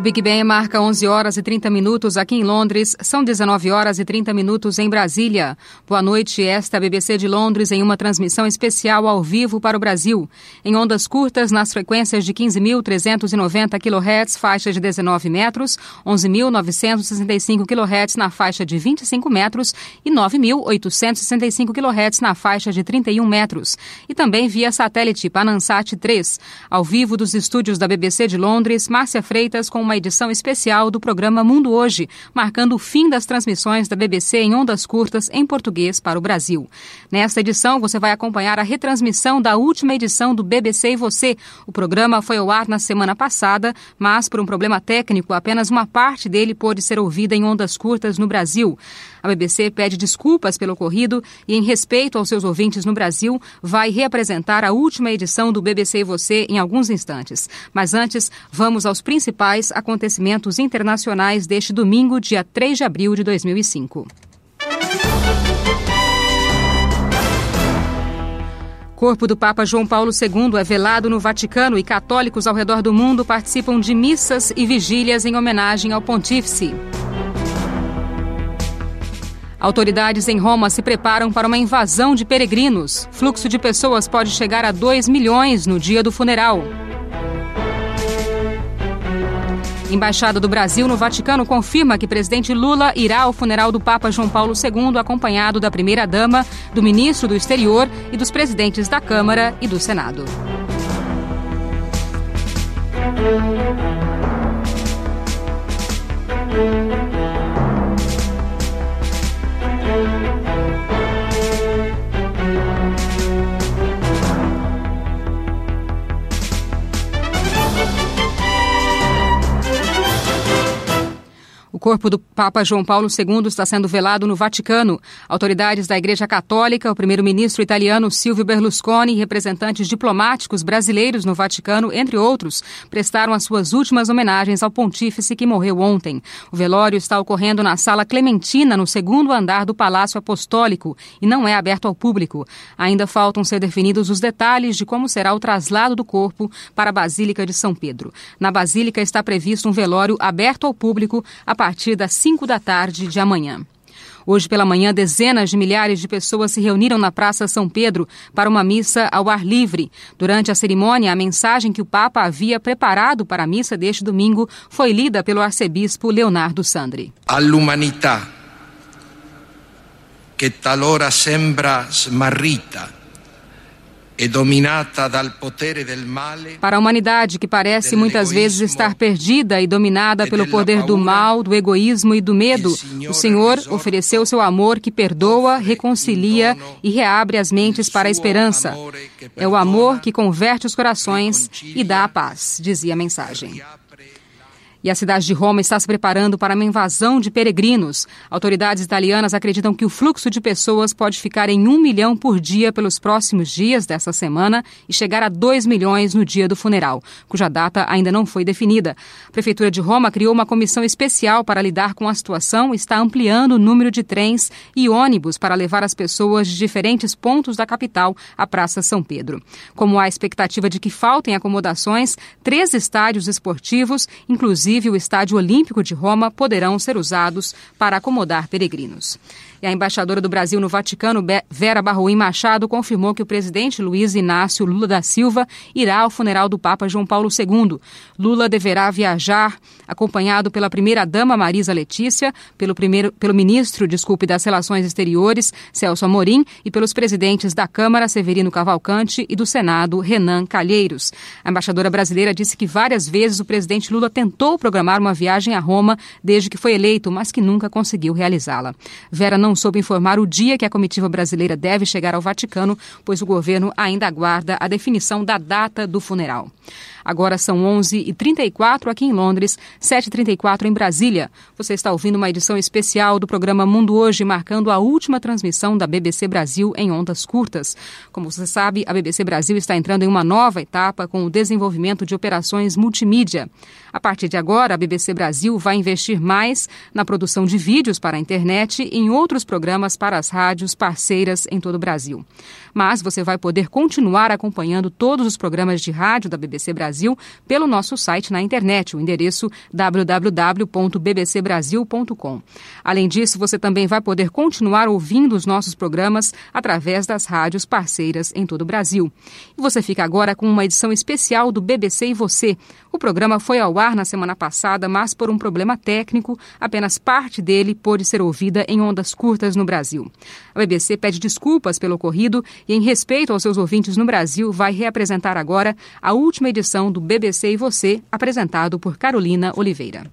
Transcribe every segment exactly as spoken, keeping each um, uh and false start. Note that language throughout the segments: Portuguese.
Big Ben marca onze horas e trinta minutos aqui em Londres, são dezenove horas e trinta minutos em Brasília. Boa noite, esta é a B B C de Londres em uma transmissão especial ao vivo para o Brasil. Em ondas curtas, nas frequências de quinze mil trezentos e noventa quilohertz, faixa de dezenove metros, onze mil novecentos e sessenta e cinco quilohertz na faixa de vinte e cinco metros e nove mil oitocentos e sessenta e cinco quilohertz na faixa de trinta e um metros. E também via satélite Panansat três. Ao vivo dos estúdios da B B C de Londres, Márcia Freitas com uma edição especial do programa Mundo Hoje, marcando o fim das transmissões da B B C em ondas curtas em português para o Brasil. Nesta edição, você vai acompanhar a retransmissão da última edição do B B C e Você. O programa foi ao ar na semana passada, mas por um problema técnico, apenas uma parte dele pôde ser ouvida em ondas curtas no Brasil. A B B C pede desculpas pelo ocorrido e, em respeito aos seus ouvintes no Brasil, vai reapresentar a última edição do B B C e Você em alguns instantes. Mas antes, vamos aos principais acontecimentos internacionais deste domingo, dia três de abril de dois mil e cinco. Corpo do Papa João Paulo segundo é velado no Vaticano e católicos ao redor do mundo participam de missas e vigílias em homenagem ao pontífice. Autoridades em Roma se preparam para uma invasão de peregrinos. Fluxo de pessoas pode chegar a dois milhões no dia do funeral. Embaixada do Brasil no Vaticano confirma que presidente Lula irá ao funeral do Papa João Paulo segundo, acompanhado da primeira-dama, do ministro do Exterior e dos presidentes da Câmara e do Senado. O corpo do Papa João Paulo segundo está sendo velado no Vaticano. Autoridades da Igreja Católica, o primeiro-ministro italiano Silvio Berlusconi e representantes diplomáticos brasileiros no Vaticano, entre outros, prestaram as suas últimas homenagens ao pontífice que morreu ontem. O velório está ocorrendo na Sala Clementina, no segundo andar do Palácio Apostólico, e não é aberto ao público. Ainda faltam ser definidos os detalhes de como será o traslado do corpo para a Basílica de São Pedro. Na Basílica está previsto um velório aberto ao público a partir A partir das cinco da tarde de amanhã. Hoje pela manhã, dezenas de milhares de pessoas se reuniram na Praça São Pedro para uma missa ao ar livre. Durante a cerimônia, a mensagem que o Papa havia preparado para a missa deste domingo foi lida pelo arcebispo Leonardo Sandri. All'umanità, che talora sembra smarrita, para a humanidade que parece muitas vezes estar perdida e dominada pelo poder do mal, do egoísmo e do medo, o Senhor ofereceu seu amor que perdoa, reconcilia e reabre as mentes para a esperança. É o amor que converte os corações e dá a paz, dizia a mensagem. E a cidade de Roma está se preparando para uma invasão de peregrinos. Autoridades italianas acreditam que o fluxo de pessoas pode ficar em um milhão por dia pelos próximos dias dessa semana e chegar a dois milhões no dia do funeral, cuja data ainda não foi definida. A Prefeitura de Roma criou uma comissão especial para lidar com a situação e está ampliando o número de trens e ônibus para levar as pessoas de diferentes pontos da capital à Praça São Pedro. Como há expectativa de que faltem acomodações, três estádios esportivos, inclusive o Estádio Olímpico de Roma, poderão ser usados para acomodar peregrinos. E a embaixadora do Brasil no Vaticano, Vera Barroim Machado, confirmou que o presidente Luiz Inácio Lula da Silva irá ao funeral do Papa João Paulo segundo. Lula deverá viajar acompanhado pela primeira-dama Marisa Letícia, pelo, primeiro, pelo ministro, desculpe, das Relações Exteriores, Celso Amorim, e pelos presidentes da Câmara, Severino Cavalcante, e do Senado, Renan Calheiros. A embaixadora brasileira disse que várias vezes o presidente Lula tentou programar uma viagem a Roma desde que foi eleito, mas que nunca conseguiu realizá-la. Vera não soube informar o dia que a comitiva brasileira deve chegar ao Vaticano, pois o governo ainda aguarda a definição da data do funeral. Agora são onze e trinta e quatro aqui em Londres, sete e trinta e quatro em Brasília. Você está ouvindo uma edição especial do programa Mundo Hoje, marcando a última transmissão da B B C Brasil em ondas curtas. Como você sabe, a B B C Brasil está entrando em uma nova etapa com o desenvolvimento de operações multimídia. A partir de agora, a B B C Brasil vai investir mais na produção de vídeos para a internet e em outros programas para as rádios parceiras em todo o Brasil. Mas você vai poder continuar acompanhando todos os programas de rádio da B B C Brasil Brasil pelo nosso site na internet, o endereço w w w ponto b b c brasil ponto com. Além disso, você também vai poder continuar ouvindo os nossos programas através das rádios parceiras em todo o Brasil. E você fica agora com uma edição especial do B B C e Você. O programa foi ao ar na semana passada, mas por um problema técnico, apenas parte dele pôde ser ouvida em ondas curtas no Brasil. A B B C pede desculpas pelo ocorrido e, em respeito aos seus ouvintes no Brasil, vai reapresentar agora a última edição do B B C e Você, apresentado por Carolina Oliveira.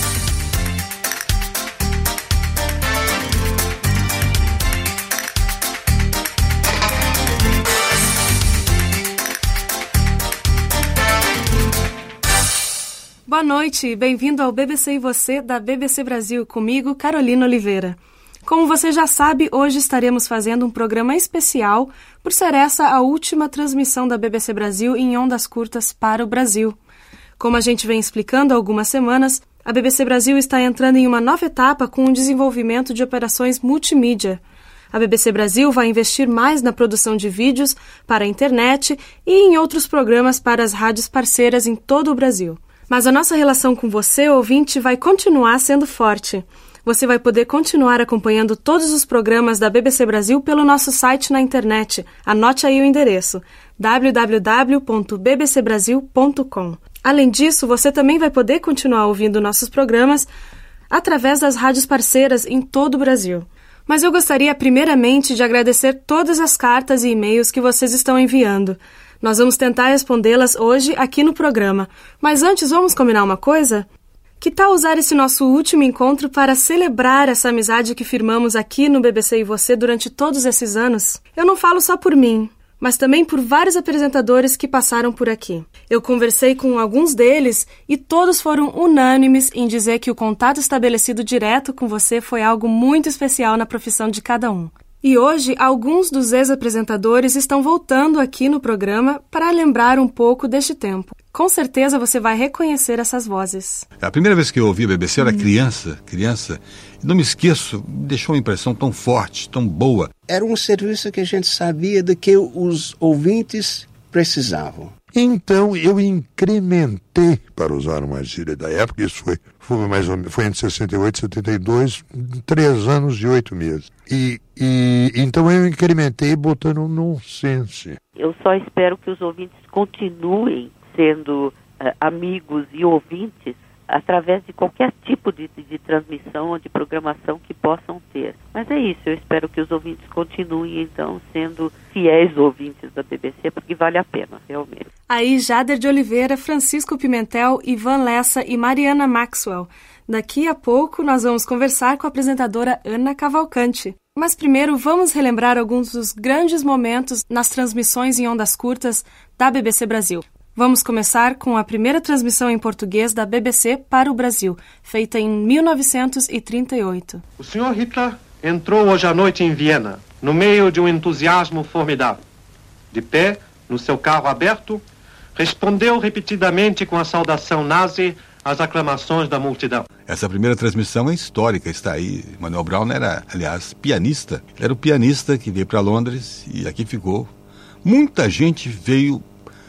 Boa noite, bem-vindo ao B B C e Você da B B C Brasil, comigo, Carolina Oliveira. Como você já sabe, hoje estaremos fazendo um programa especial por ser essa a última transmissão da B B C Brasil em ondas curtas para o Brasil. Como a gente vem explicando há algumas semanas, a B B C Brasil está entrando em uma nova etapa com o desenvolvimento de operações multimídia. A B B C Brasil vai investir mais na produção de vídeos para a internet e em outros programas para as rádios parceiras em todo o Brasil. Mas a nossa relação com você, ouvinte, vai continuar sendo forte. Você vai poder continuar acompanhando todos os programas da B B C Brasil pelo nosso site na internet. Anote aí o endereço, w w w ponto b b c brasil ponto com. Além disso, você também vai poder continuar ouvindo nossos programas através das rádios parceiras em todo o Brasil. Mas eu gostaria primeiramente de agradecer todas as cartas e e-mails que vocês estão enviando. Nós vamos tentar respondê-las hoje aqui no programa. Mas antes, vamos combinar uma coisa? Que tal usar esse nosso último encontro para celebrar essa amizade que firmamos aqui no B B C e Você durante todos esses anos? Eu não falo só por mim, mas também por vários apresentadores que passaram por aqui. Eu conversei com alguns deles e todos foram unânimes em dizer que o contato estabelecido direto com você foi algo muito especial na profissão de cada um. E hoje, alguns dos ex-apresentadores estão voltando aqui no programa para lembrar um pouco deste tempo. Com certeza você vai reconhecer essas vozes. A primeira vez que eu ouvi a B B C, eu era hum. criança, criança, e não me esqueço, me deixou uma impressão tão forte, tão boa. Era um serviço que a gente sabia do que os ouvintes precisavam. Então eu incrementei, para usar uma gíria da época, isso foi, foi, mais ou menos, foi entre sessenta e oito e setenta e dois, três anos e oito meses. E, e então eu incrementei botando um nonsense. Eu só espero que os ouvintes continuem sendo uh, amigos e ouvintes através de qualquer tipo de, de, de transmissão ou de programação que possam ter. Mas é isso, eu espero que os ouvintes continuem, então, sendo fiéis ouvintes da B B C, porque vale a pena, realmente. Aí, Jader de Oliveira, Francisco Pimentel, Ivan Lessa e Mariana Maxwell. Daqui a pouco nós vamos conversar com a apresentadora Ana Cavalcante. Mas primeiro vamos relembrar alguns dos grandes momentos nas transmissões em ondas curtas da B B C Brasil. Vamos começar com a primeira transmissão em português da B B C para o Brasil, feita em mil novecentos e trinta e oito. O senhor Hitler entrou hoje à noite em Viena, no meio de um entusiasmo formidável. De pé, no seu carro aberto, respondeu repetidamente com a saudação nazi às aclamações da multidão. Essa primeira transmissão é histórica, está aí. Manuel Braun era, aliás, pianista. Ele era o pianista que veio para Londres e aqui ficou. Muita gente veio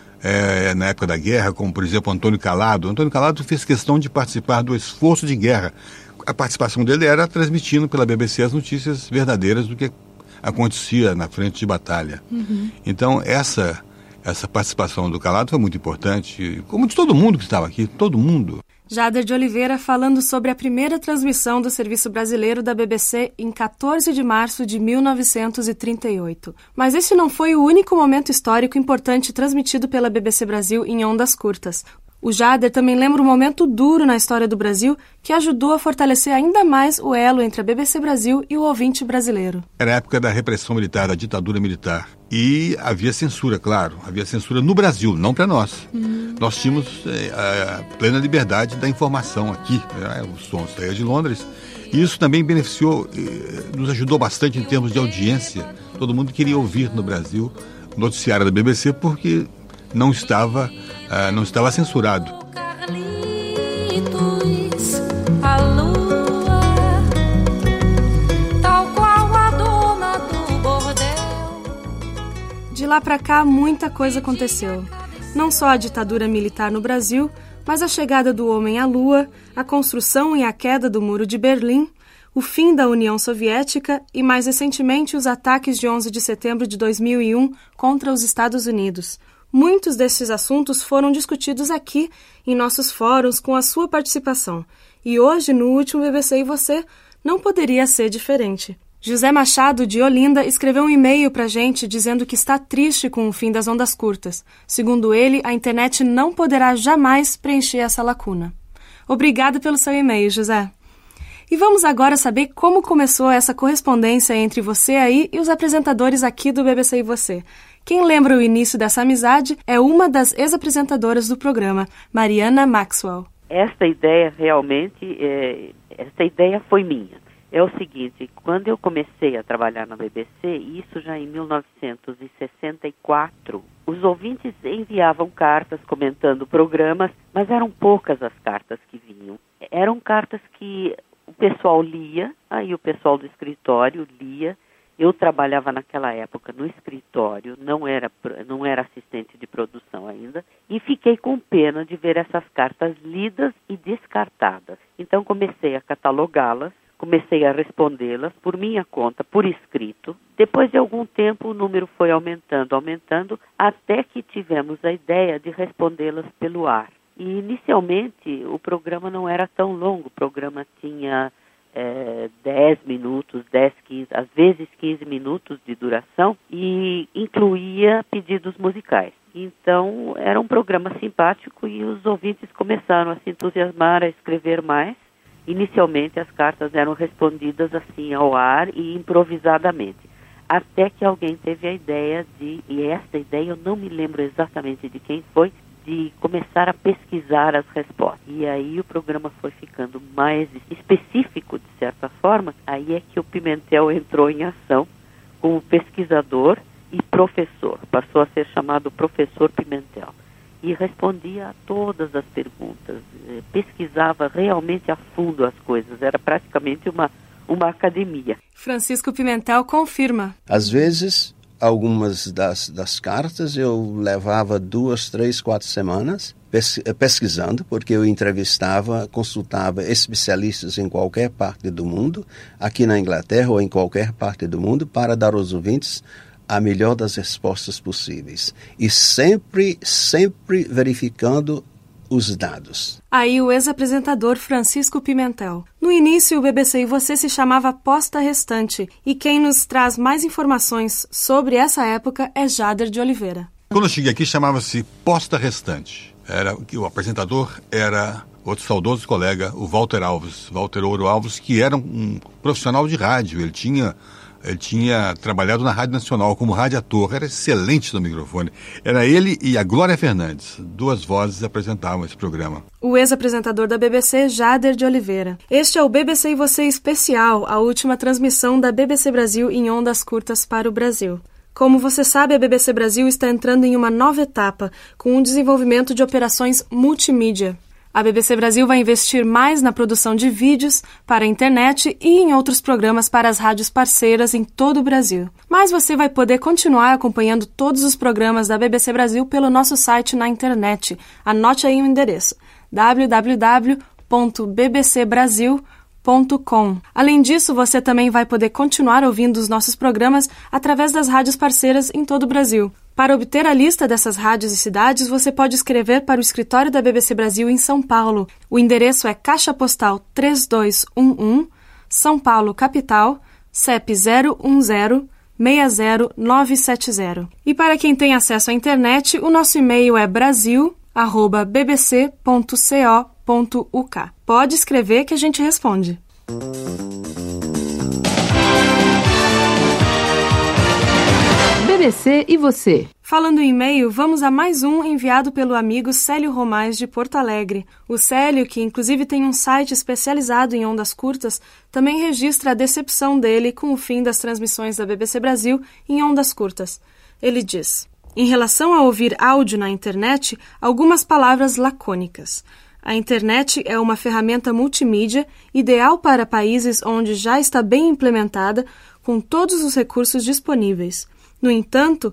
É, na época da guerra, como por exemplo Antônio Calado. Antônio Calado fez questão de participar do esforço de guerra. A participação dele era transmitindo pela B B C as notícias verdadeiras do que acontecia na frente de batalha. Uhum. Então essa, essa participação do Calado foi muito importante, como de todo mundo que estava aqui, todo mundo. Jader de Oliveira falando sobre a primeira transmissão do Serviço Brasileiro da B B C em quatorze de março de mil novecentos e trinta e oito. Mas esse não foi o único momento histórico importante transmitido pela B B C Brasil em ondas curtas. O Jader também lembra um momento duro na história do Brasil que ajudou a fortalecer ainda mais o elo entre a B B C Brasil e o ouvinte brasileiro. Era a época da repressão militar, da ditadura militar. E havia censura, claro. Havia censura no Brasil, não para nós. Hum. Nós tínhamos é, a plena liberdade da informação aqui. Né? O som saía de Londres. E isso também beneficiou, nos ajudou bastante em termos de audiência. Todo mundo queria ouvir no Brasil o noticiário da B B C porque não estava, uh, não estava censurado. De lá pra cá, muita coisa aconteceu. Não só a ditadura militar no Brasil, mas a chegada do homem à Lua, a construção e a queda do Muro de Berlim, o fim da União Soviética e, mais recentemente, os ataques de onze de setembro de dois mil e um contra os Estados Unidos. Muitos desses assuntos foram discutidos aqui, em nossos fóruns, com a sua participação. E hoje, no último B B C e Você, não poderia ser diferente. José Machado, de Olinda, escreveu um e-mail para a gente dizendo que está triste com o fim das ondas curtas. Segundo ele, a internet não poderá jamais preencher essa lacuna. Obrigada pelo seu e-mail, José. E vamos agora saber como começou essa correspondência entre você aí e os apresentadores aqui do B B C e Você. Quem lembra o início dessa amizade é uma das ex-apresentadoras do programa, Mariana Maxwell. Essa ideia realmente, é, essa ideia foi minha. É o seguinte, quando eu comecei a trabalhar na B B C, isso já em mil novecentos e sessenta e quatro, os ouvintes enviavam cartas comentando programas, mas eram poucas as cartas que vinham. Eram cartas que o pessoal lia, aí o pessoal do escritório lia. Eu trabalhava naquela época no escritório, não era, não era assistente de produção ainda, e fiquei com pena de ver essas cartas lidas e descartadas. Então comecei a catalogá-las, comecei a respondê-las por minha conta, por escrito. Depois de algum tempo o número foi aumentando, aumentando, até que tivemos a ideia de respondê-las pelo ar. E inicialmente o programa não era tão longo, o programa tinha é, dez minutos, dez, quinze, às vezes quinze minutos de duração e incluía pedidos musicais. Então era um programa simpático e os ouvintes começaram a se entusiasmar, a escrever mais. Inicialmente as cartas eram respondidas assim ao ar e improvisadamente, até que alguém teve a ideia de, e essa ideia eu não me lembro exatamente de quem foi, de começar a pesquisar as respostas. E aí o programa foi ficando mais específico, de certa forma. Aí é que o Pimentel entrou em ação como pesquisador e professor. Passou a ser chamado Professor Pimentel. E respondia a todas as perguntas, pesquisava realmente a fundo as coisas, era praticamente uma, uma academia. Francisco Pimentel confirma. Às vezes, algumas das, das cartas eu levava duas, três, quatro semanas pes- pesquisando, porque eu entrevistava, consultava especialistas em qualquer parte do mundo, aqui na Inglaterra ou em qualquer parte do mundo, para dar aos ouvintes a melhor das respostas possíveis. E sempre, sempre verificando os dados. Aí o ex-apresentador Francisco Pimentel. No início, o B B C e Você se chamava Posta Restante. E quem nos traz mais informações sobre essa época é Jader de Oliveira. Quando eu cheguei aqui, chamava-se Posta Restante. Era, o apresentador era outro saudoso colega, o Walter Alves. Walter Ouro Alves, que era um profissional de rádio. Ele tinha... Ele tinha trabalhado na Rádio Nacional como radiator, era excelente no microfone. Era ele e a Glória Fernandes, duas vozes apresentavam esse programa. O ex-apresentador da B B C, Jader de Oliveira. Este é o B B C e Você especial, a última transmissão da B B C Brasil em ondas curtas para o Brasil. Como você sabe, a B B C Brasil está entrando em uma nova etapa, com o desenvolvimento de operações multimídia. A B B C Brasil vai investir mais na produção de vídeos para a internet e em outros programas para as rádios parceiras em todo o Brasil. Mas você vai poder continuar acompanhando todos os programas da B B C Brasil pelo nosso site na internet. Anote aí o endereço: w w w ponto b b c brasil ponto com. Além disso, você também vai poder continuar ouvindo os nossos programas através das rádios parceiras em todo o Brasil. Para obter a lista dessas rádios e cidades, você pode escrever para o escritório da B B C Brasil em São Paulo. O endereço é Caixa Postal três dois um um, São Paulo, capital, C E P zero um zero seis zero nove sete zero. E para quem tem acesso à internet, o nosso e-mail é brasil arroba b b c ponto co ponto u k. Pode escrever que a gente responde. B B C e Você. Falando em e-mail, vamos a mais um enviado pelo amigo Célio Romais de Porto Alegre. O Célio, que inclusive tem um site especializado em ondas curtas, também registra a decepção dele com o fim das transmissões da B B C Brasil em ondas curtas. Ele diz: em relação a ouvir áudio na internet, algumas palavras lacônicas. A internet é uma ferramenta multimídia ideal para países onde já está bem implementada, com todos os recursos disponíveis. No entanto,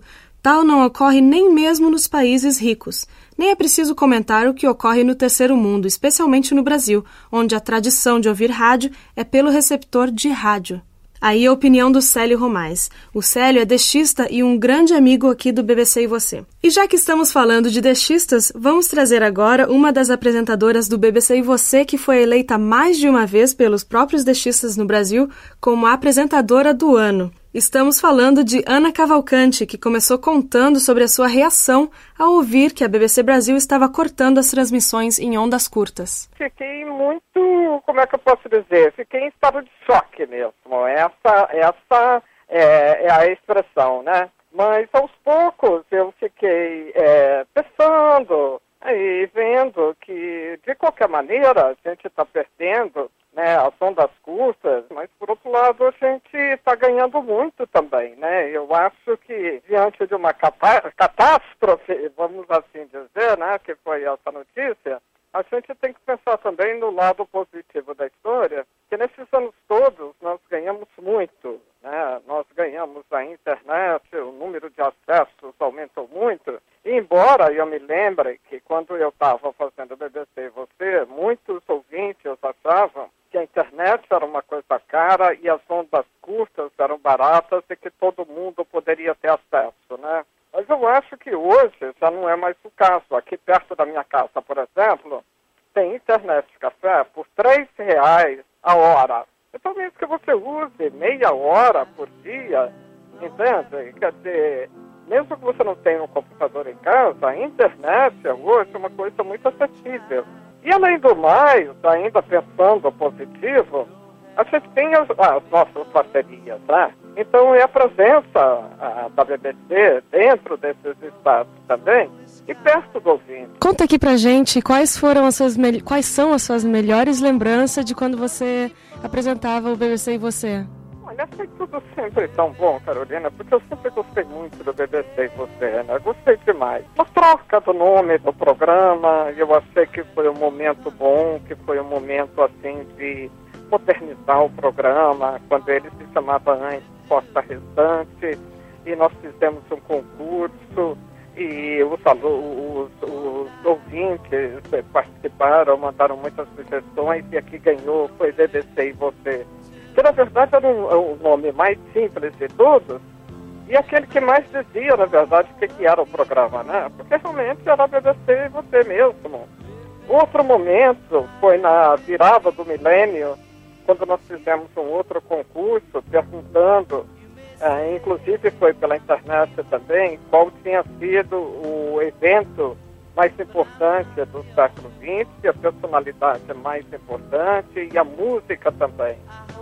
tal não ocorre nem mesmo nos países ricos. Nem é preciso comentar o que ocorre no terceiro mundo, especialmente no Brasil, onde a tradição de ouvir rádio é pelo receptor de rádio. Aí a opinião do Célio Romais. O Célio é dexista e um grande amigo aqui do B B C e Você. E já que estamos falando de dexistas, vamos trazer agora uma das apresentadoras do B B C e Você que foi eleita mais de uma vez pelos próprios dexistas no Brasil como a apresentadora do ano. Estamos falando de Ana Cavalcante, que começou contando sobre a sua reação ao ouvir que a B B C Brasil estava cortando as transmissões em ondas curtas. Fiquei muito, como é que eu posso dizer, fiquei em estado de choque mesmo. Essa, essa é, é a expressão, né? Mas aos poucos eu fiquei é, pensando e vendo que, de qualquer maneira, a gente está perdendo, né, as ondas curtas, mas por outro lado a gente está ganhando muito também, né? Eu acho que diante de uma catá- catástrofe, vamos assim dizer, né, que foi essa notícia, a gente tem que pensar também no lado positivo da história, que nesses anos todos nós ganhamos muito, né? Nós ganhamos a internet, o número de acessos aumentou muito, e embora eu me lembre que quando eu estava fazendo o B B C e Você, muitos ouvintes achavam que a internet era uma coisa cara e as ondas curtas eram baratas e que todo mundo poderia ter acesso, né? Mas eu acho que hoje já não é mais o caso. Aqui perto da minha casa, por exemplo, tem internet de café por três reais a hora. Então mesmo que você use meia hora por dia, entende? Quer dizer, mesmo que você não tenha um computador em casa, a internet hoje é uma coisa muito acessível. E além do mais, ainda pensando positivo, a gente tem as, as nossas parcerias, né? Então é a presença a, da B B C dentro desses estados também e perto do ouvinte. Conta aqui pra gente quais foram as suas me... quais são as suas melhores lembranças de quando você apresentava o B B C e Você. Olha, foi tudo sempre tão bom, Carolina, porque eu sempre gostei muito do B B C e Você, né? Gostei demais. A troca do nome do programa, eu achei que foi um momento bom, que foi um momento, assim, de modernizar o programa, quando ele se chamava antes Costa Restante, e nós fizemos um concurso, e os, os, os ouvintes participaram, mandaram muitas sugestões, e aqui ganhou, foi B B C e Você. Que na verdade era um, um nome mais simples de todos, e aquele que mais dizia, na verdade, o que, que era o programa, né? Porque realmente era B B C e Você mesmo. Outro momento foi na virada do milênio, quando nós fizemos um outro concurso, perguntando, eh, inclusive foi pela internet também, qual tinha sido o evento mais importante do século vinte, a personalidade mais importante e a música também.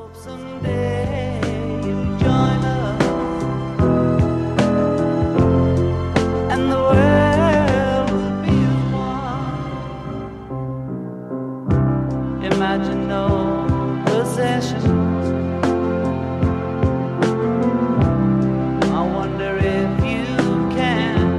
Someday you'll join us and the world will be as one. Imagine no possessions. I wonder if you can.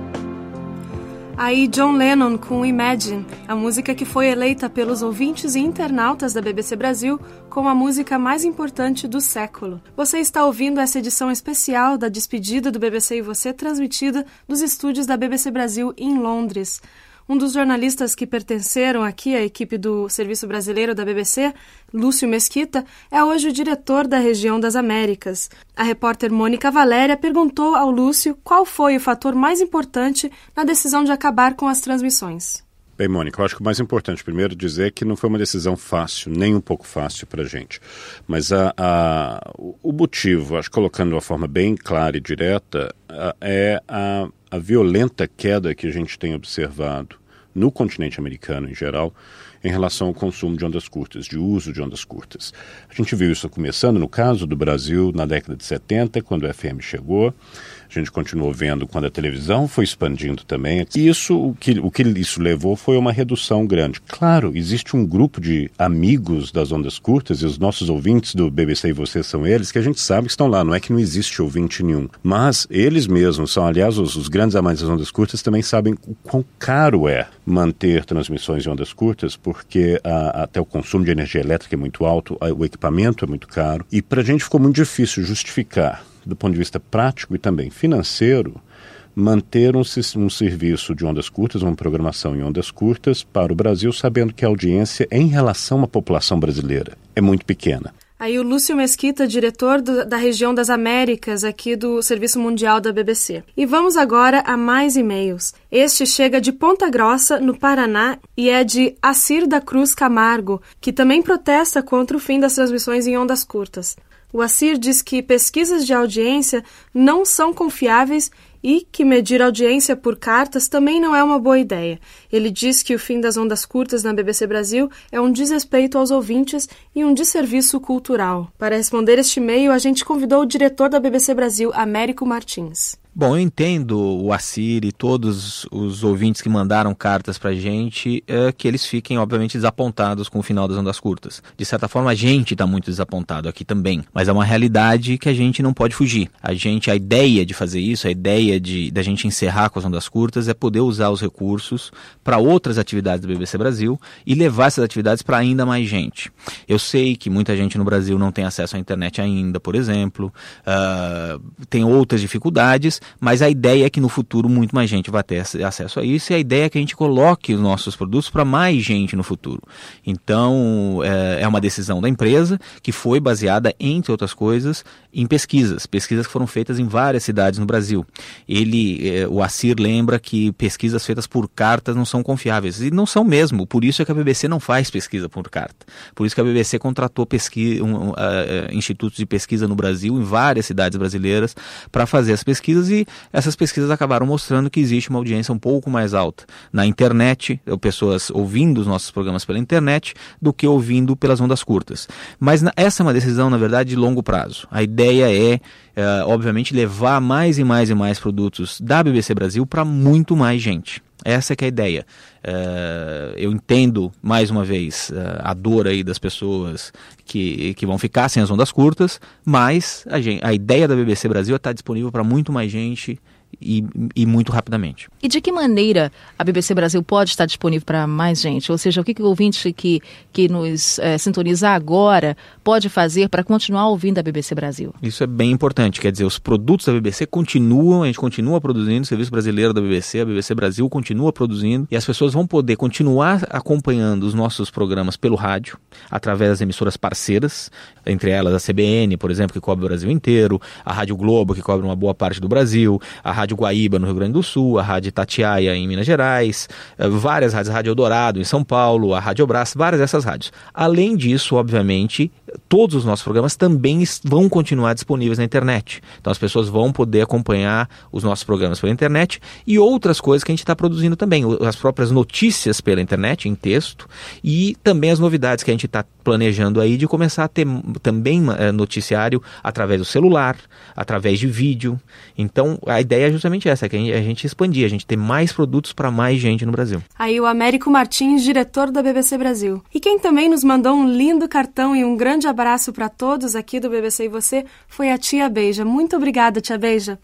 Aí John Lennon com Imagine, a música que foi eleita pelos ouvintes e internautas da B B C Brasil como a música mais importante do século. Você está ouvindo essa edição especial da despedida do B B C e Você, transmitida dos estúdios da B B C Brasil em Londres. Um dos jornalistas que pertenceram aqui à equipe do Serviço Brasileiro da B B C, Lúcio Mesquita, é hoje o diretor da região das Américas. A repórter Mônica Valéria perguntou ao Lúcio qual foi o fator mais importante na decisão de acabar com as transmissões. Bem, Mônica, eu acho que o mais importante primeiro dizer que não foi uma decisão fácil, nem um pouco fácil para a gente. Mas a, a, o motivo, acho que colocando de uma forma bem clara e direta, a, é a, a violenta queda que a gente tem observado no continente americano em geral, em relação ao consumo de ondas curtas, de uso de ondas curtas. A gente viu isso começando no caso do Brasil na década de setenta, quando o F M chegou. A gente continuou vendo quando a televisão foi expandindo também. E isso, o que, o que isso levou foi uma redução grande. Claro, existe um grupo de amigos das ondas curtas, e os nossos ouvintes do B B C e Você são eles, que a gente sabe que estão lá. Não é que não existe ouvinte nenhum. Mas eles mesmos são, aliás, os, os grandes amantes das ondas curtas também sabem o quão caro é manter transmissões de ondas curtas, porque a, até o consumo de energia elétrica é muito alto, a, o equipamento é muito caro. E para a gente ficou muito difícil justificar, do ponto de vista prático e também financeiro, manter um, um serviço de ondas curtas, uma programação em ondas curtas para o Brasil, sabendo que a audiência em relação à população brasileira é muito pequena. Aí o Lúcio Mesquita, diretor do, da região das Américas, aqui do Serviço Mundial da B B C. E vamos agora a mais e-mails. Este chega de Ponta Grossa, no Paraná, e é de Acir da Cruz Camargo, que também protesta contra o fim das transmissões em ondas curtas. O Acir diz que pesquisas de audiência não são confiáveis e que medir audiência por cartas também não é uma boa ideia. Ele diz que o fim das ondas curtas na B B C Brasil é um desrespeito aos ouvintes e um desserviço cultural. Para responder este e-mail, a gente convidou o diretor da B B C Brasil, Américo Martins. Bom, eu entendo o Acir e todos os ouvintes que mandaram cartas pra gente, é, que eles fiquem, obviamente, desapontados com o final das ondas curtas. De certa forma, a gente está muito desapontado aqui também, mas é uma realidade que a gente não pode fugir. A gente, a ideia de fazer isso, a ideia de da gente encerrar com as ondas curtas é poder usar os recursos para outras atividades do B B C Brasil e levar essas atividades para ainda mais gente. Eu sei que muita gente no Brasil não tem acesso à internet ainda, por exemplo, uh, tem outras dificuldades, mas a ideia é que no futuro muito mais gente vai ter acesso a isso e a ideia é que a gente coloque os nossos produtos para mais gente no futuro. Então, é, é uma decisão da empresa que foi baseada, entre outras coisas, em pesquisas, pesquisas que foram feitas em várias cidades no Brasil. Ele, é, o Acir lembra que pesquisas feitas por cartas não são confiáveis, e não são mesmo, por isso é que a B B C não faz pesquisa por carta. Por isso que a B B C contratou pesquisa, um, uh, uh, institutos de pesquisa no Brasil, em várias cidades brasileiras, para fazer as pesquisas. E essas pesquisas acabaram mostrando que existe uma audiência um pouco mais alta na internet, pessoas ouvindo os nossos programas pela internet, do que ouvindo pelas ondas curtas. Mas na, essa é uma decisão, na verdade, de longo prazo. A ideia é, é obviamente, levar mais e mais e mais produtos da B B C Brasil para muito mais gente. Essa é que é a ideia. Uh, eu entendo, mais uma vez, uh, a dor aí das pessoas que, que vão ficar sem as ondas curtas, mas a, gente, a ideia da B B C Brasil é estar disponível para muito mais gente e, e muito rapidamente. E de que maneira a B B C Brasil pode estar disponível para mais gente? Ou seja, o que, que o ouvinte que, que nos é, sintonizar agora pode fazer para continuar ouvindo a B B C Brasil? Isso é bem importante, quer dizer, os produtos da B B C continuam, a gente continua produzindo, o Serviço Brasileiro da B B C, a B B C Brasil continua produzindo, e as pessoas vão poder continuar acompanhando os nossos programas pelo rádio, através das emissoras parceiras, entre elas a C B N, por exemplo, que cobre o Brasil inteiro, a Rádio Globo, que cobre uma boa parte do Brasil, a Rádio Guaíba, no Rio Grande do Sul, a Rádio Itatiaia, em Minas Gerais, várias rádios, a Rádio Eldorado, em São Paulo, a Rádio Brás, várias dessas rádios. Além disso, obviamente, todos os nossos programas também vão continuar disponíveis na internet. Então as pessoas vão poder acompanhar os nossos programas pela internet e outras coisas que a gente está produzindo também, as próprias notícias pela internet, em texto, e também as novidades que a gente está planejando aí de começar a ter também é, noticiário através do celular, através de vídeo. Então a ideia é justamente essa, que a gente expandir, a gente ter mais produtos para mais gente no Brasil. Aí o Américo Martins, diretor da B B C Brasil. E quem também nos mandou um lindo cartão e um grande abraço para todos aqui do B B C e Você foi a Tia Beija. Muito obrigada, Tia Beija.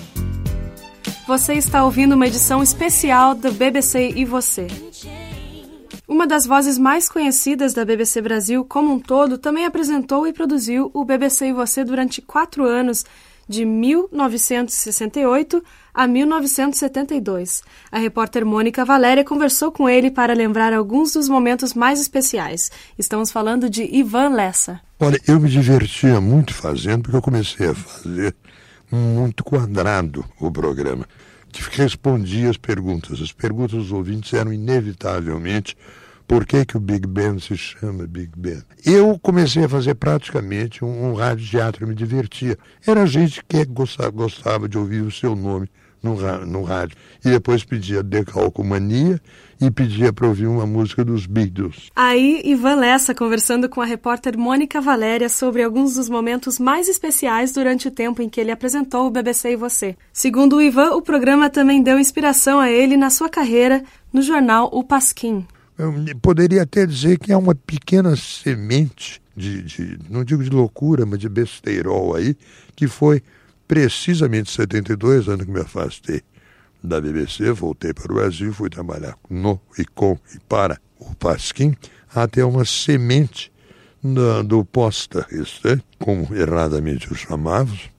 Você está ouvindo uma edição especial do B B C e Você. Uma das vozes mais conhecidas da B B C Brasil como um todo também apresentou e produziu o B B C e Você durante quatro anos, de mil novecentos e sessenta e oito a mil novecentos e setenta e dois. A repórter Mônica Valéria conversou com ele para lembrar alguns dos momentos mais especiais. Estamos falando de Ivan Lessa. Olha, eu me divertia muito fazendo, porque eu comecei a fazer muito quadrado o programa, que respondia as perguntas. As perguntas dos ouvintes eram inevitavelmente: por que que o Big Ben se chama Big Ben? Eu comecei a fazer praticamente um, um rádio teatro, eu me divertia. Era gente que gostava, gostava de ouvir o seu nome no, no rádio. E depois pedia Decalcomania e pedia para ouvir uma música dos Beatles. Aí, Ivan Lessa conversando com a repórter Mônica Valéria sobre alguns dos momentos mais especiais durante o tempo em que ele apresentou o B B C e Você. Segundo o Ivan, o programa também deu inspiração a ele na sua carreira no jornal O Pasquim. Eu poderia até dizer que é uma pequena semente de, de, não digo de loucura, mas de besteirol aí, que foi precisamente setenta e dois anos que me afastei da B B C, voltei para o Brasil, fui trabalhar no e com e para o Pasquim, até uma semente da, do posta, como erradamente o chamávamos,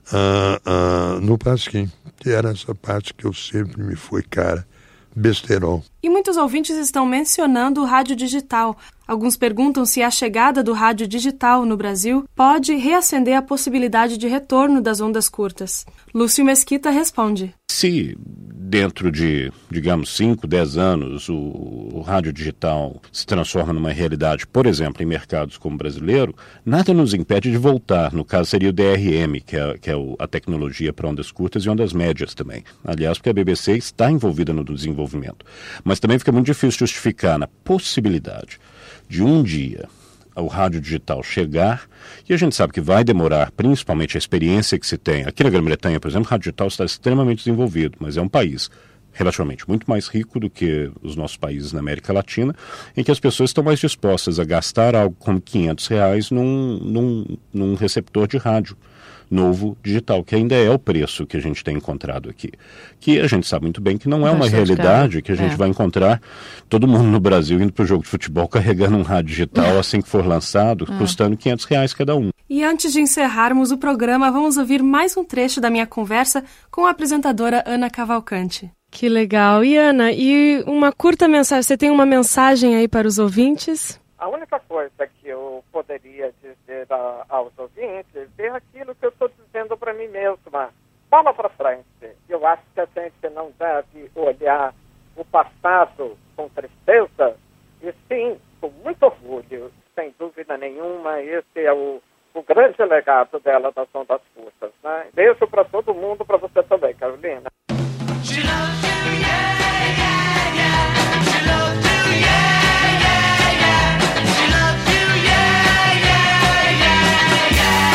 uh, uh, no Pasquim, que era essa parte que eu sempre me foi cara, besterol. E muitos ouvintes estão mencionando o rádio digital. Alguns perguntam se a chegada do rádio digital no Brasil pode reacender a possibilidade de retorno das ondas curtas. Lúcio Mesquita responde. Se dentro de, digamos, cinco, dez anos, o, o rádio digital se transforma numa realidade, por exemplo, em mercados como o brasileiro, nada nos impede de voltar. No caso, seria o D R M, que é, que é o, a tecnologia para ondas curtas e ondas médias também. Aliás, porque a B B C está envolvida no desenvolvimento. Mas também fica muito difícil justificar na possibilidade de um dia o rádio digital chegar, e a gente sabe que vai demorar, principalmente a experiência que se tem. Aqui na Grã-Bretanha, por exemplo, o rádio digital está extremamente desenvolvido, mas é um país relativamente muito mais rico do que os nossos países na América Latina, em que as pessoas estão mais dispostas a gastar algo como quinhentos reais num, num, num receptor de rádio novo digital, que ainda é o preço que a gente tem encontrado aqui. Que a gente sabe muito bem que não é uma realidade que a gente é. vai encontrar todo mundo no Brasil indo para o jogo de futebol carregando um rádio digital assim que for lançado, é. custando quinhentos reais cada um. E antes de encerrarmos o programa, vamos ouvir mais um trecho da minha conversa com a apresentadora Ana Cavalcante. Que legal. E Ana, e uma curta mensagem, você tem uma mensagem aí para os ouvintes? A única coisa que eu poderia dizer a, aos ouvintes é aquilo que eu estou dizendo para mim mesma. Bola para frente. Eu acho que a gente não deve olhar o passado com tristeza, e sim, com muito orgulho. Sem dúvida nenhuma, esse é o, o grande legado dela das ondas curtas, né? Beijo para todo mundo, para você também, Carolina. She loves you, yeah, yeah, yeah. She loves you, yeah, yeah, yeah. She loves you, yeah, yeah,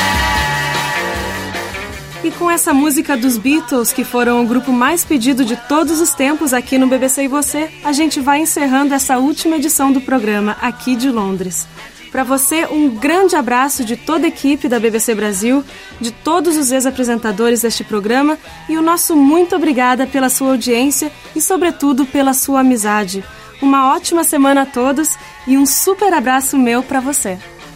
yeah, yeah. E com essa música dos Beatles, que foram o grupo mais pedido de todos os tempos aqui no B B C e Você, a gente vai encerrando essa última edição do programa aqui de Londres. Para você, um grande abraço de toda a equipe da B B C Brasil, de todos os ex-apresentadores deste programa, e o nosso muito obrigada pela sua audiência e, sobretudo, pela sua amizade. Uma ótima semana a todos e um super abraço meu para você.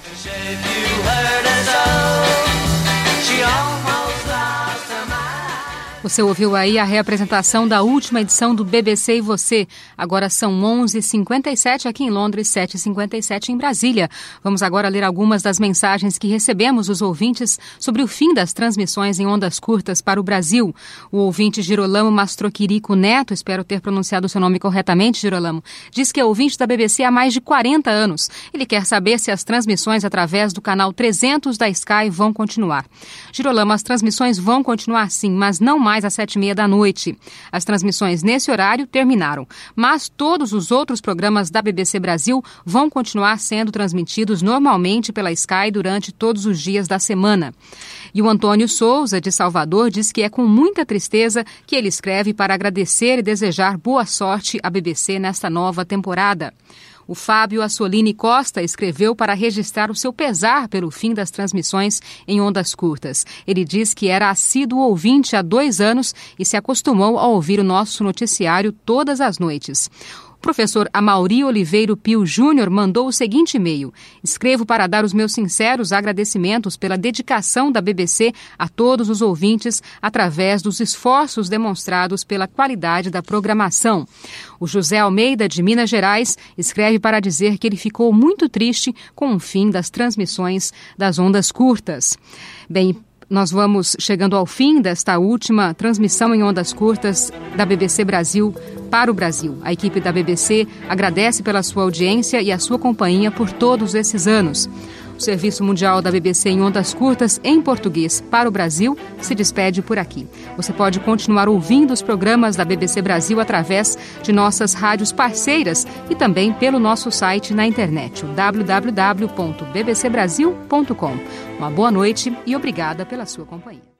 Você ouviu aí a reapresentação da última edição do B B C e Você. Agora são onze e cinquenta e sete aqui em Londres, sete e cinquenta e sete em Brasília. Vamos agora ler algumas das mensagens que recebemos dos ouvintes sobre o fim das transmissões em ondas curtas para o Brasil. O ouvinte Girolamo Mastroquirico Neto, espero ter pronunciado o seu nome corretamente, Girolamo, diz que é ouvinte da B B C há mais de quarenta anos. Ele quer saber se as transmissões através do canal trezentos da Sky vão continuar. Girolamo, as transmissões vão continuar sim, mas não mais às sete e meia da noite. As transmissões nesse horário terminaram, mas todos os outros programas da B B C Brasil vão continuar sendo transmitidos normalmente pela Sky durante todos os dias da semana. E o Antônio Souza, de Salvador, diz que é com muita tristeza que ele escreve para agradecer e desejar boa sorte à B B C nesta nova temporada. O Fábio Assolini Costa escreveu para registrar o seu pesar pelo fim das transmissões em ondas curtas. Ele diz que era assíduo ouvinte há dois anos e se acostumou a ouvir o nosso noticiário todas as noites. O professor Amauri Oliveiro Pio Júnior mandou o seguinte e-mail: escrevo para dar os meus sinceros agradecimentos pela dedicação da B B C a todos os ouvintes através dos esforços demonstrados pela qualidade da programação. O José Almeida, de Minas Gerais, escreve para dizer que ele ficou muito triste com o fim das transmissões das ondas curtas. Bem, nós vamos chegando ao fim desta última transmissão em ondas curtas da B B C Brasil para o Brasil. A equipe da B B C agradece pela sua audiência e a sua companhia por todos esses anos. O Serviço Mundial da B B C em ondas curtas em português para o Brasil se despede por aqui. Você pode continuar ouvindo os programas da B B C Brasil através de nossas rádios parceiras e também pelo nosso site na internet, o w w w ponto b b c brasil ponto com. Uma boa noite e obrigada pela sua companhia.